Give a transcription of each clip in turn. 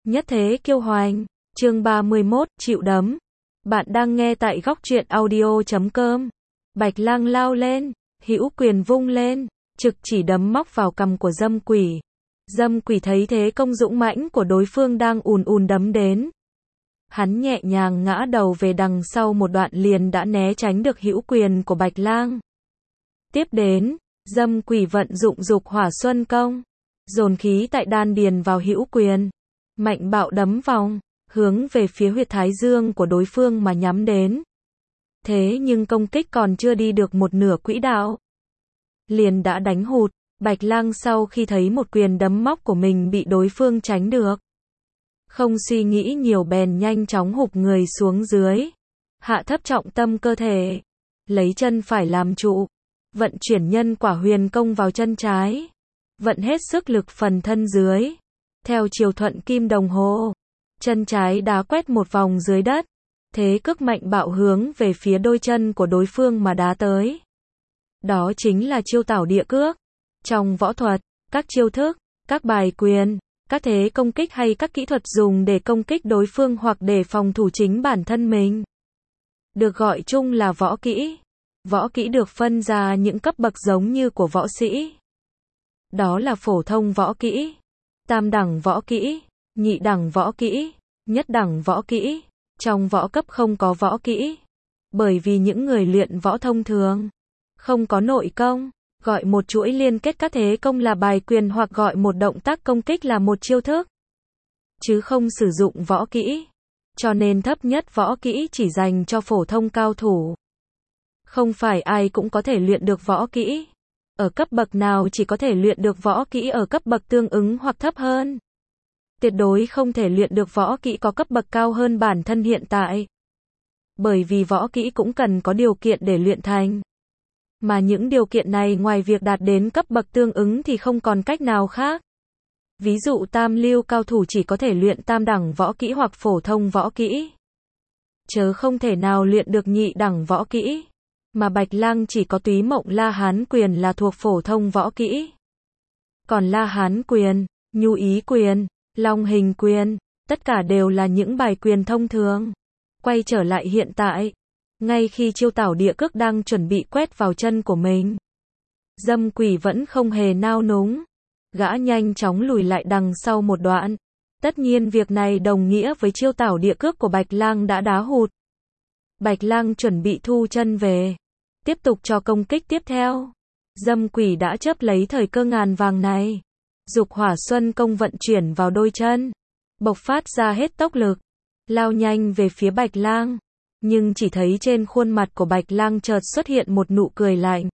Nhất thế kiêu hoành. Chương 31, chịu đấm. Bạn đang nghe tại góc truyện audio.com. Bạch Lang lao lên, hữu quyền vung lên, trực chỉ đấm móc vào cằm của Dâm Quỷ. Dâm Quỷ thấy thế công dũng mãnh của đối phương đang ùn ùn đấm đến. Hắn nhẹ nhàng ngã đầu về đằng sau một đoạn liền đã né tránh được hữu quyền của Bạch Lang. Tiếp đến, Dâm Quỷ vận dụng dục hỏa xuân công, dồn khí tại đan điền vào hữu quyền, mạnh bạo đấm vòng, hướng về phía huyệt thái dương của đối phương mà nhắm đến. Thế nhưng công kích còn chưa đi được một nửa quỹ đạo, liền đã đánh hụt. Bạch Lang sau khi thấy một quyền đấm móc của mình bị đối phương tránh được, không suy nghĩ nhiều bèn nhanh chóng hụp người xuống dưới, hạ thấp trọng tâm cơ thể, lấy chân phải làm trụ, vận chuyển nhân quả huyền công vào chân trái, vận hết sức lực phần thân dưới, theo chiều thuận kim đồng hồ, chân trái đá quét một vòng dưới đất, thế cước mạnh bạo hướng về phía đôi chân của đối phương mà đá tới. Đó chính là chiêu tảo địa cước. Trong võ thuật, các chiêu thức, các bài quyền, các thế công kích hay các kỹ thuật dùng để công kích đối phương hoặc để phòng thủ chính bản thân mình, được gọi chung là võ kỹ. Võ kỹ được phân ra những cấp bậc giống như của võ sĩ. Đó là phổ thông võ kỹ, tam đẳng võ kỹ, nhị đẳng võ kỹ, nhất đẳng võ kỹ. Trong võ cấp không có võ kỹ, bởi vì những người luyện võ thông thường không có nội công, gọi một chuỗi liên kết các thế công là bài quyền hoặc gọi một động tác công kích là một chiêu thức, chứ không sử dụng võ kỹ. Cho nên thấp nhất võ kỹ chỉ dành cho phổ thông cao thủ. Không phải ai cũng có thể luyện được võ kỹ. Ở cấp bậc nào chỉ có thể luyện được võ kỹ ở cấp bậc tương ứng hoặc thấp hơn. Tuyệt đối không thể luyện được võ kỹ có cấp bậc cao hơn bản thân hiện tại. Bởi vì võ kỹ cũng cần có điều kiện để luyện thành. Mà những điều kiện này ngoài việc đạt đến cấp bậc tương ứng thì không còn cách nào khác. Ví dụ tam lưu cao thủ chỉ có thể luyện tam đẳng võ kỹ hoặc phổ thông võ kỹ, chớ không thể nào luyện được nhị đẳng võ kỹ. Mà Bạch Lang chỉ có Túy Mộng La Hán quyền là thuộc phổ thông võ kỹ. Còn La Hán quyền, Nhu Ý quyền, Long Hình quyền, tất cả đều là những bài quyền thông thường. Quay trở lại hiện tại, ngay khi chiêu tảo địa cước đang chuẩn bị quét vào chân của mình, Dâm Quỷ vẫn không hề nao núng. Gã nhanh chóng lùi lại đằng sau một đoạn. Tất nhiên việc này đồng nghĩa với chiêu tảo địa cước của Bạch Lang đã đá hụt. Bạch Lang chuẩn bị thu chân về, tiếp tục cho công kích tiếp theo. Dâm Quỷ đã chớp lấy thời cơ ngàn vàng này. Dục hỏa xuân công vận chuyển vào đôi chân, bộc phát ra hết tốc lực, lao nhanh về phía Bạch Lang. Nhưng chỉ thấy trên khuôn mặt của Bạch Lang chợt xuất hiện một nụ cười lạnh.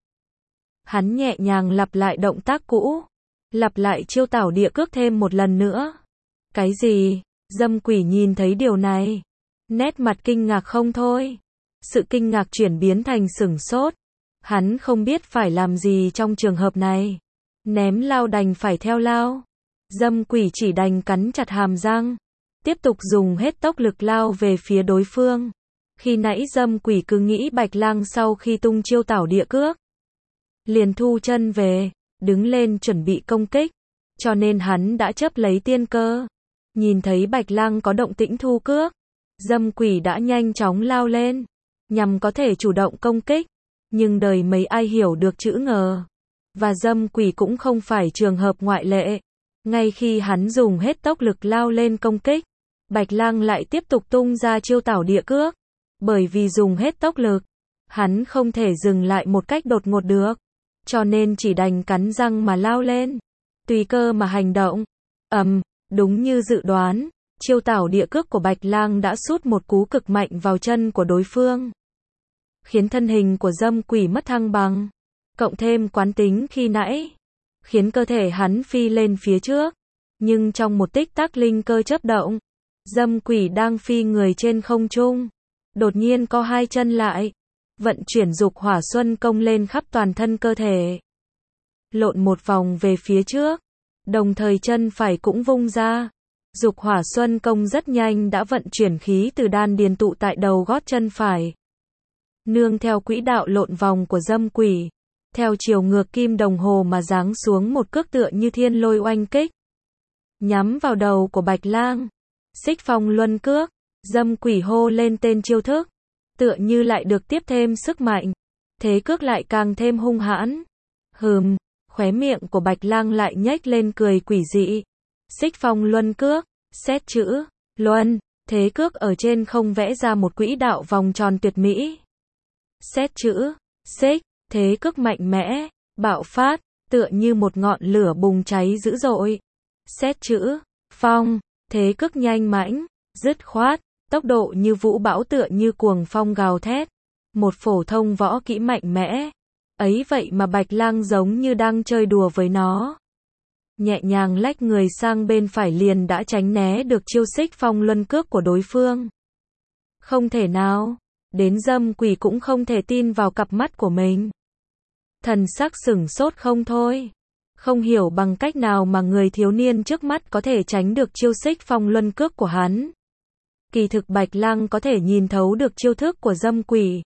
Hắn nhẹ nhàng lặp lại động tác cũ, lặp lại chiêu tảo địa cước thêm một lần nữa. Cái gì? Dâm Quỷ nhìn thấy điều này, nét mặt kinh ngạc không thôi. Sự kinh ngạc chuyển biến thành sửng sốt. Hắn không biết phải làm gì trong trường hợp này. Ném lao đành phải theo lao. Dâm Quỷ chỉ đành cắn chặt hàm răng, tiếp tục dùng hết tốc lực lao về phía đối phương. Khi nãy Dâm Quỷ cứ nghĩ Bạch Lang sau khi tung chiêu tảo địa cước, liền thu chân về, đứng lên chuẩn bị công kích. Cho nên hắn đã chấp lấy tiên cơ. Nhìn thấy Bạch Lang có động tĩnh thu cước, Dâm Quỷ đã nhanh chóng lao lên, nhằm có thể chủ động công kích. Nhưng đời mấy ai hiểu được chữ ngờ. Và Dâm Quỷ cũng không phải trường hợp ngoại lệ. Ngay khi hắn dùng hết tốc lực lao lên công kích, Bạch Lang lại tiếp tục tung ra chiêu tảo địa cước. Bởi vì dùng hết tốc lực, hắn không thể dừng lại một cách đột ngột được. Cho nên chỉ đành cắn răng mà lao lên, tùy cơ mà hành động. Đúng như dự đoán, chiêu tảo địa cước của Bạch Lang đã sút một cú cực mạnh vào chân của đối phương, khiến thân hình của Dâm Quỷ mất thăng bằng, cộng thêm quán tính khi nãy, khiến cơ thể hắn phi lên phía trước. Nhưng trong một tích tắc linh cơ chớp động, Dâm Quỷ đang phi người trên không trung, đột nhiên co hai chân lại, vận chuyển dục hỏa xuân công lên khắp toàn thân cơ thể, lộn một vòng về phía trước, đồng thời chân phải cũng vung ra. Dục hỏa xuân công rất nhanh đã vận chuyển khí từ đan điền tụ tại đầu gót chân phải. Nương theo quỹ đạo lộn vòng của Dâm Quỷ, theo chiều ngược kim đồng hồ mà giáng xuống một cước tựa như thiên lôi oanh kích, nhắm vào đầu của Bạch Lang. Xích phong luân cước, dâm quỷ hô lên tên chiêu thức, tựa như lại được tiếp thêm sức mạnh, thế cước lại càng thêm hung hãn. Khóe miệng của Bạch Lang lại nhếch lên cười quỷ dị. Xích phong luân cước, xét chữ luân, thế cước ở trên không vẽ ra một quỹ đạo vòng tròn tuyệt mỹ. Xét chữ xích, thế cước mạnh mẽ, bạo phát, tựa như một ngọn lửa bùng cháy dữ dội. Xét chữ phong, thế cước nhanh mãnh, dứt khoát, tốc độ như vũ bão tựa như cuồng phong gào thét. Một phổ thông võ kỹ mạnh mẽ. Ấy vậy mà Bạch Lang giống như đang chơi đùa với nó. Nhẹ nhàng lách người sang bên phải liền đã tránh né được chiêu xích phong luân cước của đối phương. Không thể nào, đến dâm quỷ cũng không thể tin vào cặp mắt của mình. Thần sắc sửng sốt không thôi. Không hiểu bằng cách nào mà người thiếu niên trước mắt có thể tránh được chiêu xích phong luân cước của hắn. Kỳ thực Bạch Lang có thể nhìn thấu được chiêu thức của dâm quỷ.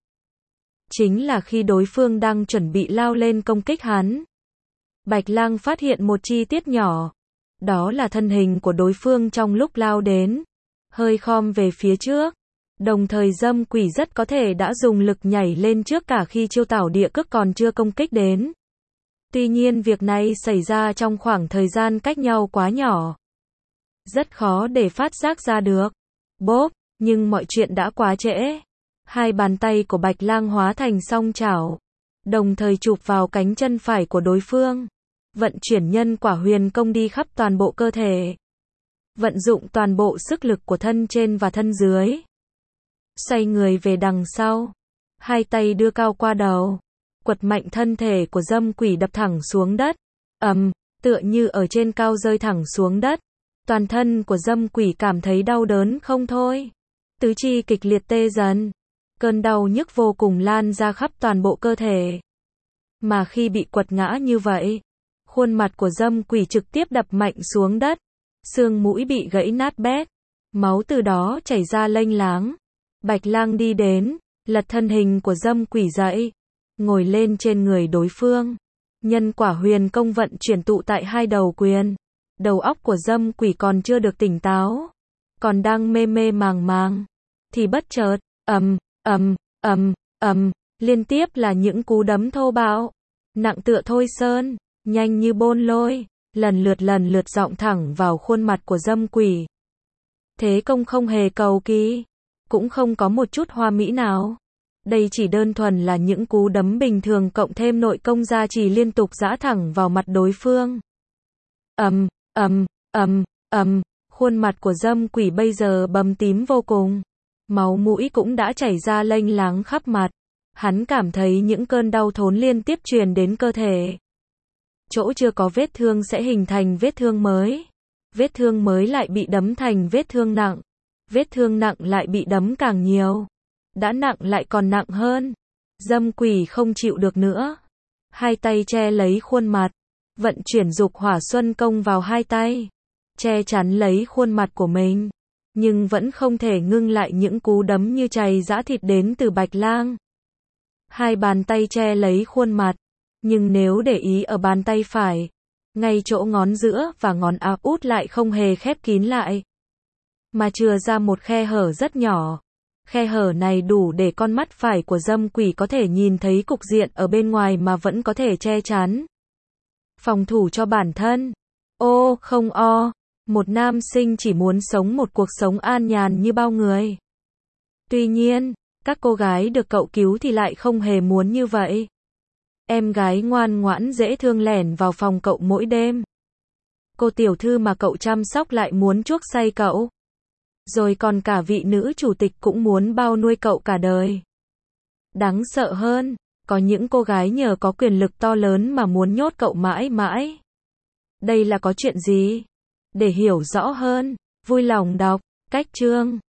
Chính là khi đối phương đang chuẩn bị lao lên công kích hắn. Bạch Lang phát hiện một chi tiết nhỏ. Đó là thân hình của đối phương trong lúc lao đến. Hơi khom về phía trước. Đồng thời dâm quỷ rất có thể đã dùng lực nhảy lên trước cả khi chiêu tảo địa cước còn chưa công kích đến. Tuy nhiên việc này xảy ra trong khoảng thời gian cách nhau quá nhỏ. Rất khó để phát giác ra được. Bốp, nhưng mọi chuyện đã quá trễ. Hai bàn tay của Bạch Lang hóa thành song chảo, đồng thời chụp vào cánh chân phải của đối phương. Vận chuyển nhân quả huyền công đi khắp toàn bộ cơ thể. Vận dụng toàn bộ sức lực của thân trên và thân dưới. Xoay người về đằng sau. Hai tay đưa cao qua đầu. Quật mạnh thân thể của dâm quỷ đập thẳng xuống đất. Tựa như ở trên cao rơi thẳng xuống đất. Toàn thân của dâm quỷ cảm thấy đau đớn không thôi. Tứ chi kịch liệt tê dần. Cơn đau nhức vô cùng lan ra khắp toàn bộ cơ thể. Mà khi bị quật ngã như vậy, khuôn mặt của dâm quỷ trực tiếp đập mạnh xuống đất. Xương mũi bị gãy nát bét. Máu từ đó chảy ra lênh láng. Bạch Lang đi đến, lật thân hình của dâm quỷ dậy. Ngồi lên trên người đối phương. Nhân quả huyền công vận chuyển tụ tại hai đầu quyền. Đầu óc của dâm quỷ còn chưa được tỉnh táo. Còn đang mê mê màng màng. Thì bất chợt, liên tiếp là những cú đấm thô bạo. Nặng tựa thôi sơn, nhanh như bôn lôi, lần lượt giọng thẳng vào khuôn mặt của dâm quỷ. Thế công không hề cầu kỳ, cũng không có một chút hoa mỹ nào. Đây chỉ đơn thuần là những cú đấm bình thường cộng thêm nội công gia trì liên tục giã thẳng vào mặt đối phương. Khuôn mặt của dâm quỷ bây giờ bầm tím vô cùng. Máu mũi cũng đã chảy ra lênh láng khắp mặt. Hắn cảm thấy những cơn đau thốn liên tiếp truyền đến cơ thể. Chỗ chưa có vết thương sẽ hình thành vết thương mới. Vết thương mới lại bị đấm thành vết thương nặng. Vết thương nặng lại bị đấm càng nhiều. Đã nặng lại còn nặng hơn. Dâm quỷ không chịu được nữa. Hai tay che lấy khuôn mặt. Vận chuyển dục hỏa xuân công vào hai tay. Che chắn lấy khuôn mặt của mình. Nhưng vẫn không thể ngưng lại những cú đấm như chày giã thịt đến từ Bạch Lang. Hai bàn tay che lấy khuôn mặt. Nhưng nếu để ý ở bàn tay phải, ngay chỗ ngón giữa và ngón áp út lại không hề khép kín lại. Mà chừa ra một khe hở rất nhỏ. Khe hở này đủ để con mắt phải của dâm quỷ có thể nhìn thấy cục diện ở bên ngoài mà vẫn có thể che chắn. Phòng thủ cho bản thân. Ô, không o. Một nam sinh chỉ muốn sống một cuộc sống an nhàn như bao người. Tuy nhiên, các cô gái được cậu cứu thì lại không hề muốn như vậy. Em gái ngoan ngoãn dễ thương lẻn vào phòng cậu mỗi đêm. Cô tiểu thư mà cậu chăm sóc lại muốn chuốc say cậu. Rồi còn cả vị nữ chủ tịch cũng muốn bao nuôi cậu cả đời. Đáng sợ hơn, có những cô gái nhờ có quyền lực to lớn mà muốn nhốt cậu mãi mãi. Đây là có chuyện gì? Để hiểu rõ hơn, vui lòng đọc cách chương